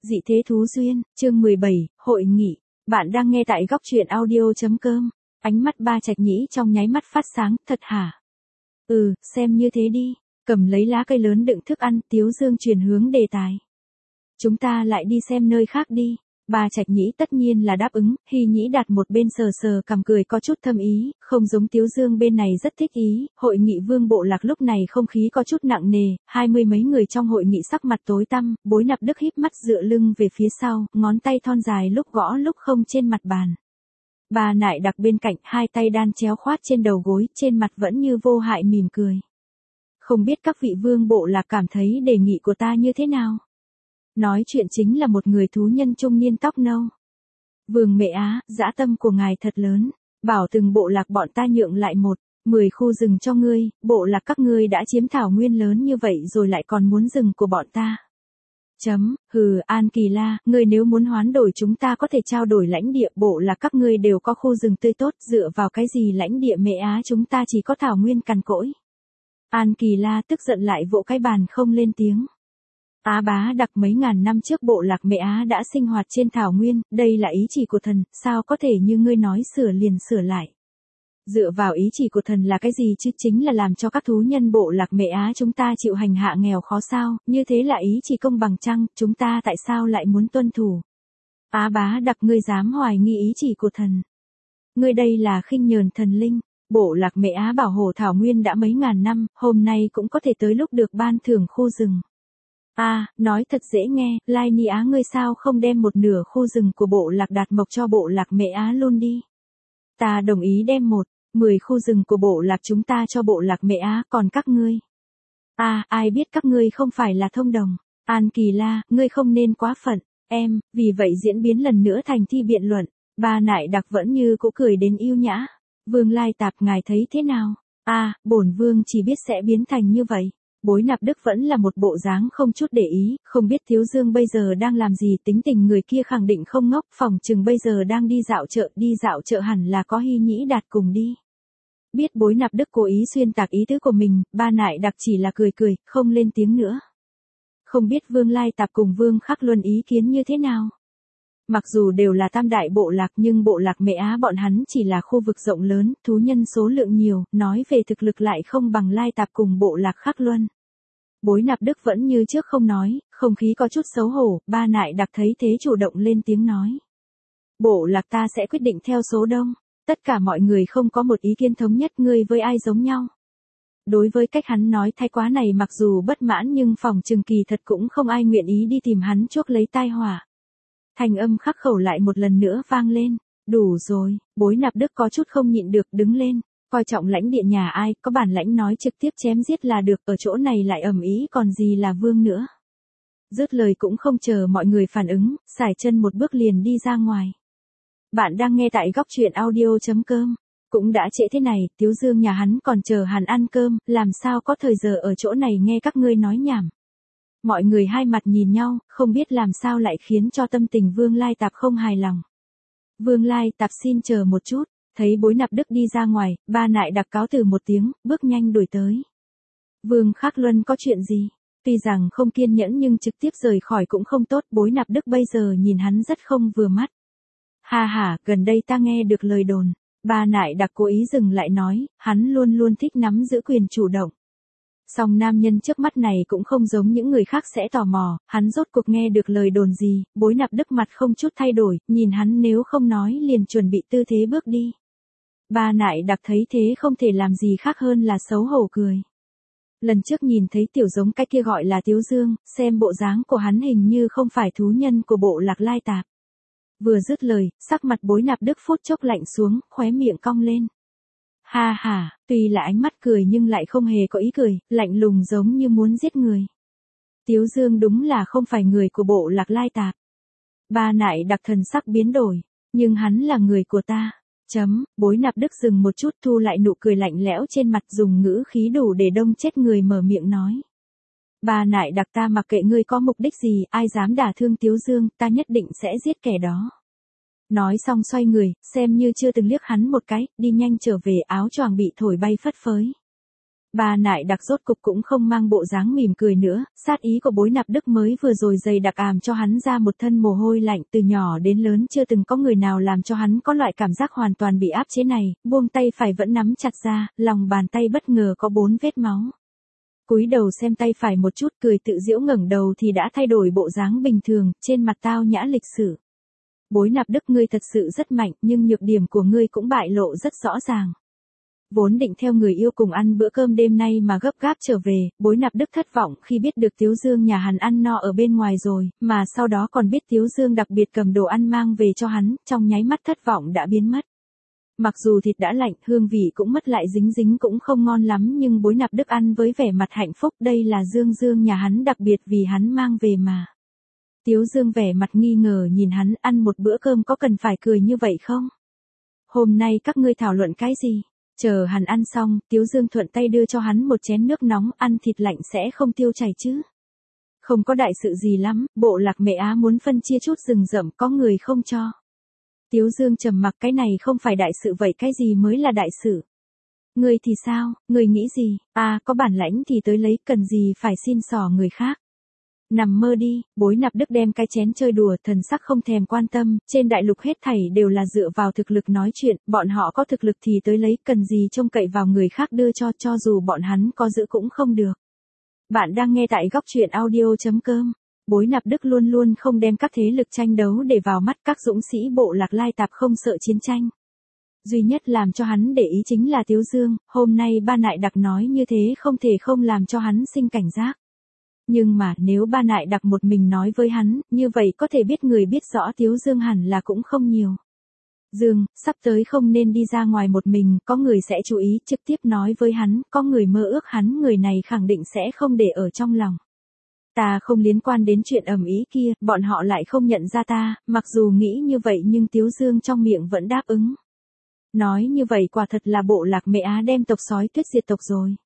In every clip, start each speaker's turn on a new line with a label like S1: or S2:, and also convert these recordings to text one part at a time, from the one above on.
S1: Dị thế thú duyên, chương 17, hội nghị. Bạn đang nghe tại góc truyện audio.com. Ánh mắt Ba Trạch Nhĩ trong nháy mắt phát sáng, thật hả? Xem như thế đi. Cầm lấy lá cây lớn đựng thức ăn, Tiếu Dương chuyển hướng đề tài. Chúng ta lại đi xem nơi khác đi. Ba Trạch Nhĩ tất nhiên là đáp ứng, Hy Nhĩ đặt một bên sờ sờ cằm cười có chút thâm ý, không giống Tiếu Dương bên này rất thích ý. Hội nghị Vương Bộ Lạc lúc này không khí có chút nặng nề, 20 mấy người trong hội nghị sắc mặt tối tăm, Bối Nạp Đức híp mắt dựa lưng về phía sau, ngón tay thon dài lúc gõ lúc không trên mặt bàn. Bà Nại Đặc bên cạnh, hai tay đan chéo khoát trên đầu gối, trên mặt vẫn như vô hại mỉm cười. Không biết các vị Vương Bộ Lạc cảm thấy đề nghị của ta như thế nào? Nói chuyện chính là một người thú nhân trung niên tóc nâu. Vương Mẹ Á, dã tâm của ngài thật lớn, bảo từng bộ lạc bọn ta nhượng lại 10 khu rừng cho ngươi, bộ lạc các ngươi đã chiếm thảo nguyên lớn như vậy rồi lại còn muốn rừng của bọn ta. An Kỳ La, ngươi nếu muốn hoán đổi chúng ta có thể trao đổi lãnh địa, bộ lạc các ngươi đều có khu rừng tươi tốt, dựa vào cái gì lãnh địa Mẹ Á chúng ta chỉ có thảo nguyên cằn cỗi. An Kỳ La tức giận lại vỗ cái bàn không lên tiếng. Á Bá Đặc mấy ngàn năm trước bộ lạc Mẹ Á đã sinh hoạt trên thảo nguyên, đây là ý chỉ của thần, sao có thể như ngươi nói sửa liền sửa lại. Dựa vào ý chỉ của thần là cái gì chứ, chính là làm cho các thú nhân bộ lạc Mẹ Á chúng ta chịu hành hạ nghèo khó sao, như thế là ý chỉ công bằng chăng, chúng ta tại sao lại muốn tuân thủ. Á Bá Đặc, ngươi dám hoài nghi ý chỉ của thần. Ngươi đây là khinh nhờn thần linh. Bộ lạc Mẹ Á bảo hộ thảo nguyên đã mấy ngàn năm, hôm nay cũng có thể tới lúc được ban thưởng khu rừng. Nói thật dễ nghe, Lai Ni Á ngươi sao không đem một nửa khu rừng của bộ lạc Đạt Mộc cho bộ lạc Mẹ Á luôn đi. Ta đồng ý đem 10 khu rừng của bộ lạc chúng ta cho bộ lạc Mẹ Á, còn các ngươi. Ai biết các ngươi không phải là thông đồng. An Kỳ La, ngươi không nên quá phận, vì vậy diễn biến lần nữa thành thi biện luận. Ba Nại Đặc vẫn như cũ cười đến yêu nhã. Vương Lai Tạp ngài thấy thế nào? Bổn vương chỉ biết sẽ biến thành như vậy. Bối Nạp Đức vẫn là một bộ dáng không chút để ý, không biết Thiếu Dương bây giờ đang làm gì, tính tình người kia khẳng định không ngốc, phòng chừng bây giờ đang đi dạo chợ hẳn là có Hy Nhĩ Đạt cùng đi. Biết Bối Nạp Đức cố ý xuyên tạc ý tứ của mình, Ba Nại Đặc chỉ là cười, không lên tiếng nữa. Không biết Vương Lai Tạp cùng Vương Khắc Luân ý kiến như thế nào? Mặc dù đều là tam đại bộ lạc nhưng bộ lạc Mẹ Á bọn hắn chỉ là khu vực rộng lớn, thú nhân số lượng nhiều, nói về thực lực lại không bằng Lai Tạp cùng bộ lạc Khắc Luân. Bối Nạp Đức vẫn như trước không nói, không khí có chút xấu hổ, Ba Nại Đặc thấy thế chủ động lên tiếng nói. Bộ lạc ta sẽ quyết định theo số đông, tất cả mọi người không có một ý kiến thống nhất, ngươi với ai giống nhau. Đối với cách hắn nói thái quá này mặc dù bất mãn nhưng phòng chừng kỳ thật cũng không ai nguyện ý đi tìm hắn chuốc lấy tai họa. Thành âm khắc khẩu lại một lần nữa vang lên. Đủ rồi, Bối Nạp Đức có chút không nhịn được đứng lên, coi trọng lãnh địa nhà ai, có bản lãnh nói trực tiếp chém giết là được, ở chỗ này lại ầm ĩ còn gì là vương nữa. Dứt lời cũng không chờ mọi người phản ứng, sải chân một bước liền đi ra ngoài. Bạn đang nghe tại góc truyện audio.com. Cũng đã trễ thế này, Tiếu Dương nhà hắn còn chờ hắn ăn cơm, làm sao có thời giờ ở chỗ này nghe các ngươi nói nhảm. Mọi người hai mặt nhìn nhau, không biết làm sao lại khiến cho tâm tình Vương Lai Tạp không hài lòng. Vương Lai Tạp xin chờ một chút, thấy Bối Nạp Đức đi ra ngoài, Ba Nại Đặc cáo từ một tiếng, bước nhanh đuổi tới. Vương Khắc Luân có chuyện gì? Tuy rằng không kiên nhẫn nhưng trực tiếp rời khỏi cũng không tốt, Bối Nạp Đức bây giờ nhìn hắn rất không vừa mắt. Gần đây ta nghe được lời đồn. Ba Nại Đặc cố ý dừng lại nói, hắn luôn luôn thích nắm giữ quyền chủ động. Song nam nhân trước mắt này cũng không giống những người khác sẽ tò mò, hắn rốt cuộc nghe được lời đồn gì, Bối Nạp Đức mặt không chút thay đổi, nhìn hắn nếu không nói liền chuẩn bị tư thế bước đi. Ba Nại Đặc thấy thế không thể làm gì khác hơn là xấu hổ cười. Lần trước nhìn thấy tiểu giống cái kia gọi là Tiếu Dương, xem bộ dáng của hắn hình như không phải thú nhân của bộ lạc Lai Tạp. Vừa dứt lời, sắc mặt Bối Nạp Đức phút chốc lạnh xuống, khóe miệng cong lên. Tuy là ánh mắt cười nhưng lại không hề có ý cười, lạnh lùng giống như muốn giết người. Tiếu Dương đúng là không phải người của bộ lạc Lai Tạp. Ba Nại Đặc thần sắc biến đổi, nhưng hắn là người của ta. Bối Nạp Đức dừng một chút thu lại nụ cười lạnh lẽo trên mặt, dùng ngữ khí đủ để đông chết người mở miệng nói. Ba Nại Đặc, ta mặc kệ ngươi có mục đích gì, ai dám đả thương Tiếu Dương, ta nhất định sẽ giết kẻ đó. Nói xong xoay người, xem như chưa từng liếc hắn một cái, đi nhanh trở về, áo choàng bị thổi bay phất phới. Bà nại đặc rốt cục cũng không mang bộ dáng mỉm cười nữa, sát ý của Bối Nạp Đức mới vừa rồi dày đặc àm cho hắn ra một thân mồ hôi lạnh, từ nhỏ đến lớn chưa từng có người nào làm cho hắn có loại cảm giác hoàn toàn bị áp chế này, buông tay phải vẫn nắm chặt ra, lòng bàn tay bất ngờ có 4 vết máu. Cúi đầu xem tay phải một chút, cười tự giễu, ngẩng đầu thì đã thay đổi bộ dáng bình thường, trên mặt tao nhã lịch sự. Bối Nạp Đức, ngươi thật sự rất mạnh, nhưng nhược điểm của ngươi cũng bại lộ rất rõ ràng. Vốn định theo người yêu cùng ăn bữa cơm đêm nay mà gấp gáp trở về, Bối Nạp Đức thất vọng khi biết được Tiếu Dương nhà hắn ăn no ở bên ngoài rồi, mà sau đó còn biết Tiếu Dương đặc biệt cầm đồ ăn mang về cho hắn, trong nháy mắt thất vọng đã biến mất. Mặc dù thịt đã lạnh, hương vị cũng mất lại dính dính cũng không ngon lắm, nhưng Bối Nạp Đức ăn với vẻ mặt hạnh phúc, đây là Dương nhà hắn đặc biệt vì hắn mang về mà. Tiếu Dương vẻ mặt nghi ngờ nhìn hắn, ăn một bữa cơm có cần phải cười như vậy không? Hôm nay các ngươi thảo luận cái gì? Chờ hắn ăn xong, Tiếu Dương thuận tay đưa cho hắn một chén nước nóng, ăn thịt lạnh sẽ không tiêu chảy chứ. Không có đại sự gì lắm, bộ lạc mẹ Á muốn phân chia chút rừng rậm, có người không cho. Tiếu Dương trầm mặc, cái này không phải đại sự vậy cái gì mới là đại sự? Ngươi thì sao, ngươi nghĩ gì, có bản lãnh thì tới lấy, cần gì phải xin xỏ người khác. Nằm mơ đi, Bối Nạp Đức đem cái chén chơi đùa, thần sắc không thèm quan tâm, trên đại lục hết thảy đều là dựa vào thực lực nói chuyện, bọn họ có thực lực thì tới lấy, cần gì trông cậy vào người khác đưa cho dù bọn hắn có giữ cũng không được. Bạn đang nghe tại góc truyện audio.com. Bối Nạp Đức luôn luôn không đem các thế lực tranh đấu để vào mắt, các dũng sĩ bộ lạc Lai Tạp không sợ chiến tranh. Duy nhất làm cho hắn để ý chính là Tiếu Dương, hôm nay ba nại đặc nói như thế không thể không làm cho hắn sinh cảnh giác. Nhưng mà nếu ba nại đặc một mình nói với hắn, như vậy có thể biết người biết rõ Tiếu Dương hẳn là cũng không nhiều. Dương, sắp tới không nên đi ra ngoài một mình, có người sẽ chú ý, trực tiếp nói với hắn, có người mơ ước hắn, người này khẳng định sẽ không để ở trong lòng. Ta không liên quan đến chuyện ầm ĩ kia, bọn họ lại không nhận ra ta, mặc dù nghĩ như vậy nhưng Tiếu Dương trong miệng vẫn đáp ứng. Nói như vậy quả thật là bộ lạc mẹ Á đem tộc sói tuyết diệt tộc rồi.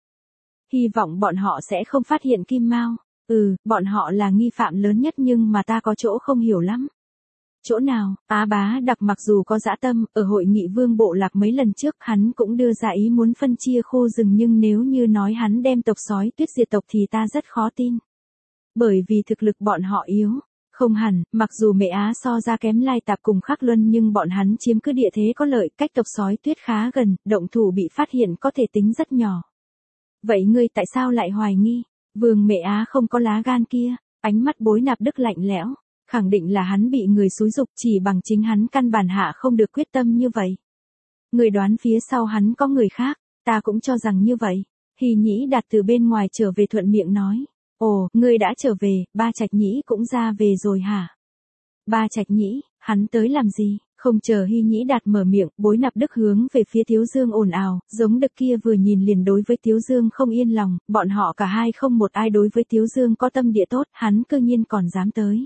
S1: Hy vọng bọn họ sẽ không phát hiện Kim Mao. Bọn họ là nghi phạm lớn nhất nhưng mà ta có chỗ không hiểu lắm. Chỗ nào? Á Bá Đặc mặc dù có dã tâm, ở hội nghị vương bộ lạc mấy lần trước hắn cũng đưa ra ý muốn phân chia khu rừng, nhưng nếu như nói hắn đem tộc sói tuyết diệt tộc thì ta rất khó tin. Bởi vì thực lực bọn họ yếu. Không hẳn, mặc dù mẹ Á so ra kém Lai Tạp cùng Khắc Luân nhưng bọn hắn chiếm cứ địa thế có lợi, cách tộc sói tuyết khá gần, động thủ bị phát hiện có thể tính rất nhỏ. Vậy ngươi tại sao lại hoài nghi? Vương mẹ Á không có lá gan kia, ánh mắt Bối Nạp Đức lạnh lẽo, khẳng định là hắn bị người xúi giục, chỉ bằng chính hắn căn bản hạ không được quyết tâm như vậy. Người đoán phía sau hắn có người khác, ta cũng cho rằng như vậy. Hy Nhĩ Đạt từ bên ngoài trở về thuận miệng nói, ồ, ngươi đã trở về, Ba Trạch Nhĩ cũng ra về rồi hả? Ba Trạch Nhĩ, hắn tới làm gì? Không chờ Hy Nhĩ Đạt mở miệng, Bối Nạp Đức hướng về phía Tiếu Dương ồn ào, giống đực kia vừa nhìn liền đối với Tiếu Dương không yên lòng, bọn họ cả hai không một ai đối với Tiếu Dương có tâm địa tốt, hắn cư nhiên còn dám tới.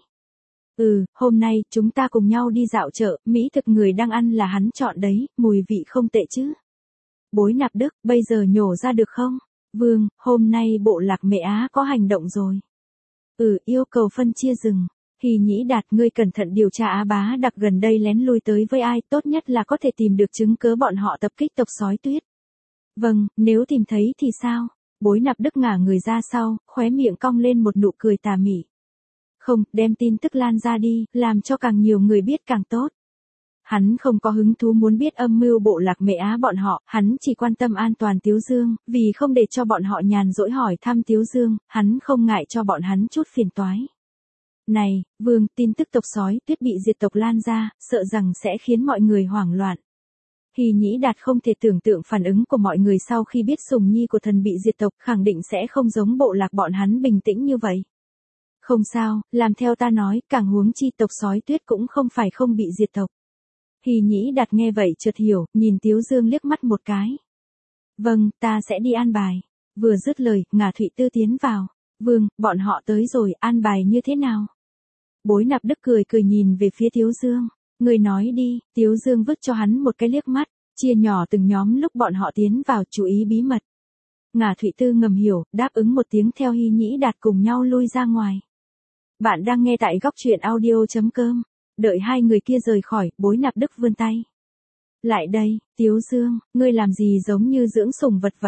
S1: Hôm nay, chúng ta cùng nhau đi dạo chợ, mỹ thực người đang ăn là hắn chọn đấy, mùi vị không tệ chứ. Bối Nạp Đức, bây giờ nhổ ra được không? Vương, hôm nay bộ lạc mẹ Á có hành động rồi. Yêu cầu phân chia rừng. Hy Nhĩ Đạt, ngươi cẩn thận điều tra Á Bá Đặc gần đây lén lui tới với ai, tốt nhất là có thể tìm được chứng cớ bọn họ tập kích tộc sói tuyết. Vâng, nếu tìm thấy thì sao? Bối Nạp Đức ngả người ra sau, khóe miệng cong lên một nụ cười tà mị. Không, đem tin tức lan ra đi, làm cho càng nhiều người biết càng tốt. Hắn không có hứng thú muốn biết âm mưu bộ lạc mẹ Á bọn họ, hắn chỉ quan tâm an toàn Tiếu Dương, vì không để cho bọn họ nhàn rỗi hỏi thăm Tiếu Dương, hắn không ngại cho bọn hắn chút phiền toái. Này, Vương, tin tức tộc sói tuyết bị diệt tộc lan ra, sợ rằng sẽ khiến mọi người hoảng loạn. Hy Nhĩ Đạt không thể tưởng tượng phản ứng của mọi người sau khi biết sùng nhi của thần bị diệt tộc, khẳng định sẽ không giống bộ lạc bọn hắn bình tĩnh như vậy. Không sao, làm theo ta nói, càng huống chi tộc sói tuyết cũng không phải không bị diệt tộc. Hy Nhĩ Đạt nghe vậy chợt hiểu, nhìn Tiếu Dương liếc mắt một cái. Vâng, ta sẽ đi an bài. Vừa dứt lời, Ngà Thụy Tư tiến vào. Vương, bọn họ tới rồi, an bài như thế nào? Bối Nạp Đức cười nhìn về phía Tiếu Dương. Người nói đi, Tiếu Dương vứt cho hắn một cái liếc mắt, chia nhỏ từng nhóm lúc bọn họ tiến vào, chú ý bí mật. Ngà Thụy Tư ngầm hiểu, đáp ứng một tiếng theo Hy Nhĩ Đạt cùng nhau lui ra ngoài. Bạn đang nghe tại góc truyện audio.com. Đợi hai người kia rời khỏi, Bối Nạp Đức vươn tay. Lại đây, Tiếu Dương, ngươi làm gì giống như dưỡng sủng vật vậy?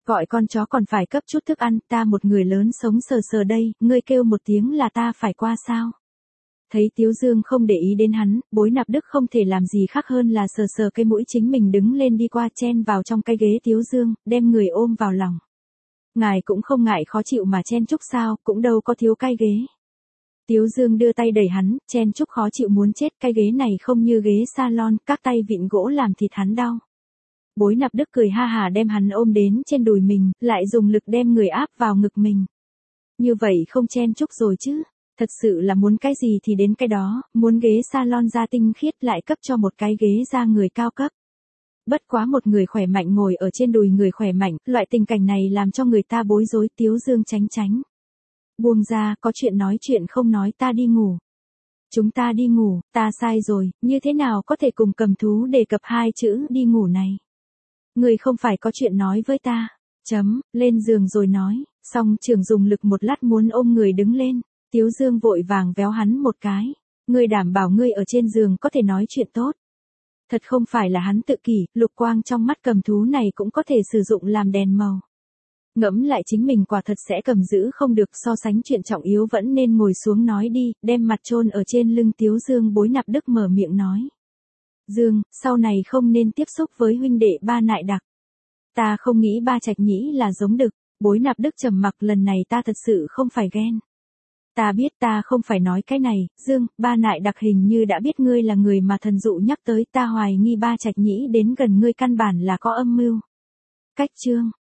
S1: Gọi con chó còn phải cấp chút thức ăn, ta một người lớn sống sờ sờ đây, ngươi kêu một tiếng là ta phải qua sao? Thấy Tiếu Dương không để ý đến hắn, Bối Nạp Đức không thể làm gì khác hơn là sờ sờ cái mũi chính mình đứng lên đi qua chen vào trong cái ghế Tiếu Dương, đem người ôm vào lòng. Ngài cũng không ngại khó chịu mà chen chúc sao, cũng đâu có thiếu cái ghế. Tiếu Dương đưa tay đẩy hắn, chen chúc khó chịu muốn chết, cái ghế này không như ghế salon, các tay vịn gỗ làm thịt hắn đau. Bối Nạp Đức cười ha hà đem hắn ôm đến trên đùi mình, lại dùng lực đem người áp vào ngực mình. Như vậy không chen chúc rồi chứ, thật sự là muốn cái gì thì đến cái đó, muốn ghế salon da tinh khiết lại cấp cho một cái ghế da người cao cấp. Bất quá một người khỏe mạnh ngồi ở trên đùi người khỏe mạnh, loại tình cảnh này làm cho người ta bối rối. Tiếu Dương tránh tránh. Buông ra, có chuyện nói chuyện không nói, ta đi ngủ. Chúng ta đi ngủ, ta sai rồi, như thế nào có thể cùng cầm thú đề cập hai chữ đi ngủ này. Người không phải có chuyện nói với ta. Lên giường rồi nói, xong Trường dùng lực một lát muốn ôm người đứng lên. Tiếu Dương vội vàng véo hắn một cái. Ngươi đảm bảo ngươi ở trên giường có thể nói chuyện tốt. Thật không phải là hắn tự kỷ, lục quang trong mắt cầm thú này cũng có thể sử dụng làm đèn màu. Ngẫm lại chính mình quả thật sẽ cầm giữ không được, so sánh chuyện trọng yếu vẫn nên ngồi xuống nói đi, đem mặt chôn ở trên lưng Tiếu Dương. Bối Nạp Đức mở miệng nói. Dương, sau này không nên tiếp xúc với huynh đệ Ba Nại Đặc. Ta không nghĩ Ba Trạch Nhĩ là giống đực. Bối Nạp Đức trầm mặc, lần này ta thật sự không phải ghen. Ta biết ta không phải nói cái này, Dương, Ba Nại Đặc hình như đã biết ngươi là người mà thần dụ nhắc tới, ta hoài nghi Ba Trạch Nhĩ đến gần ngươi căn bản là có âm mưu. Cách chương